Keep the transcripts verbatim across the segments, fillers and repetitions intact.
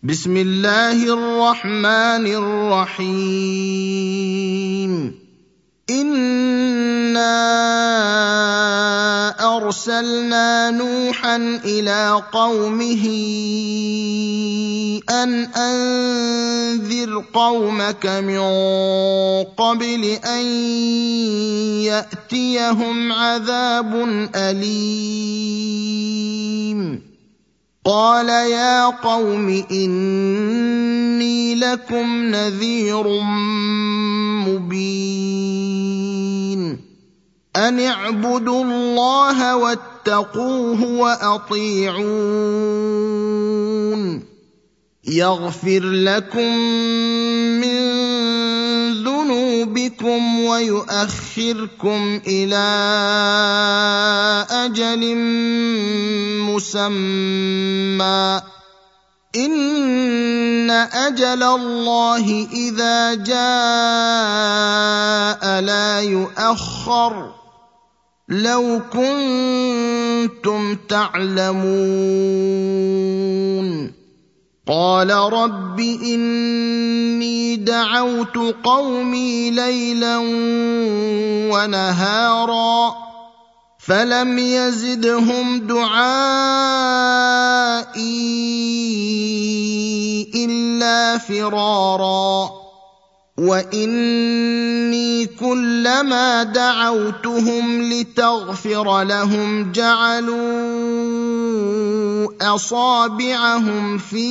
بسم الله الرحمن الرحيم إنا أرسلنا نوحا إلى قومه أن أنذر قومك من قبل أن يأتيهم عذاب أليم قال يا قوم إني لكم نذير مبين أن اعبدوا الله واتقوه وأطيعون يغفر لكم من ذنوبكم ويؤخركم إلى أجل مسمى إن أجل الله إذا جاء لا يؤخر لو كنتم تعلمون قال رب إني دعوت قومي ليلا ونهارا فلم يزدهم دعائي إلا فرارا وإني كلما دعوتهم لتغفر لهم جعلوا أصابعهم في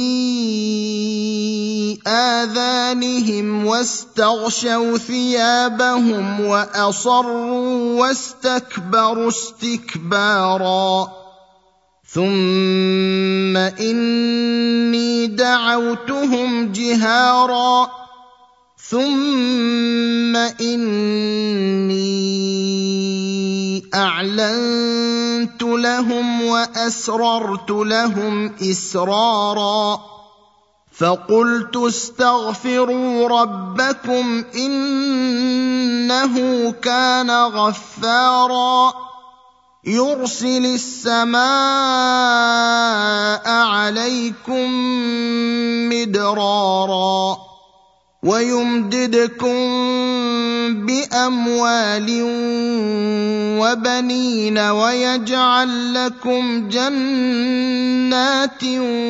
آذانهم واستغشوا ثيابهم وأصروا واستكبروا استكبارا ثم إني دعوتهم جهارا ثم إني أعلنت لهم وأسررت لهم إسرارا فقلت استغفروا ربكم إنه كان غفارا يرسل السماء عليكم مدرارا ويمددكم بأموال وبنين ويجعل لكم جنات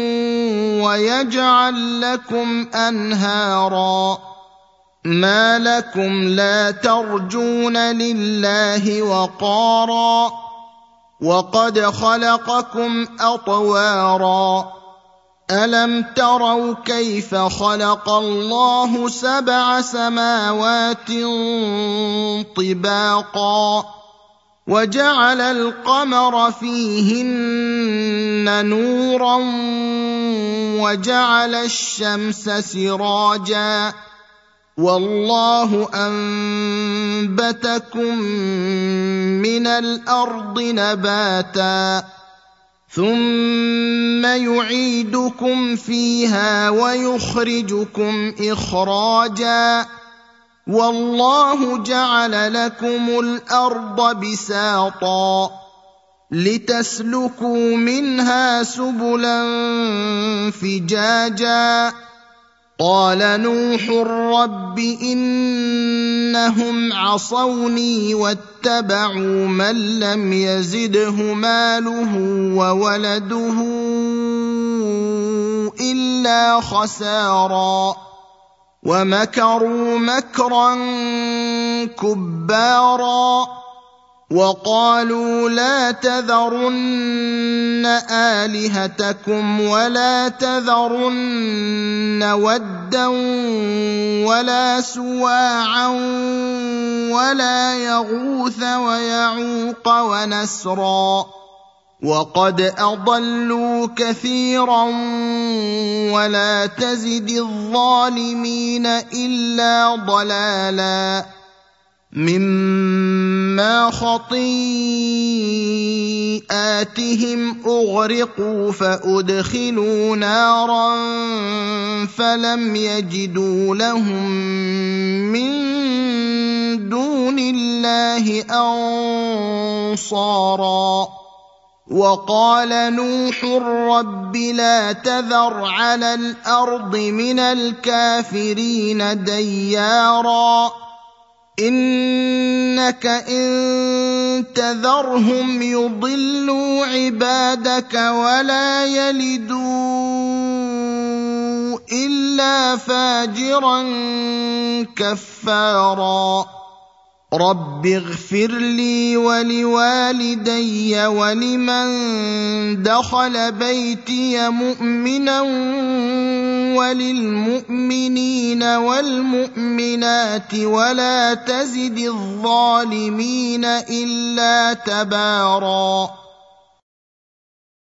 ويجعل لكم أنهارا ما لكم لا ترجون لله وقارا وقد خلقكم أطوارا ألم تروا كيف خلق الله سبع سماوات طباقا وجعل القمر فيهن نورا وجعل الشمس سراجا والله أنبتكم من الأرض نباتا ثم يعيدكم فيها ويخرجكم إخراجا والله جعل لكم الأرض بساطا لتسلكوا منها سبلا فجاجا قال نوح رب إنهم عصوني واتبعوا من لم يزده ماله وولده إلا خسارا ومكروا مكرا كبارا وقالوا لا تذرن آلهتكم ولا تذرن ودا ولا سواعا ولا يغوث ويعوق ونسرا وقد أضلوا كثيرا ولا تزد الظالمين إلا ضلالا مما خطيئاتهم أغرقوا فأدخلوا نارا فلم يجدوا لهم من دون الله أنصارا وقال نوح رب لا تذر على الأرض من الكافرين ديارا إنك إن تذرهم يضلوا عبادك ولا يلدوا إلا فاجرا كفارا رب اغفر لي ولوالدي ولمن دخل بيتي مؤمنا وللمؤمنين والمؤمنات ولا تزد الظالمين إلا تباراً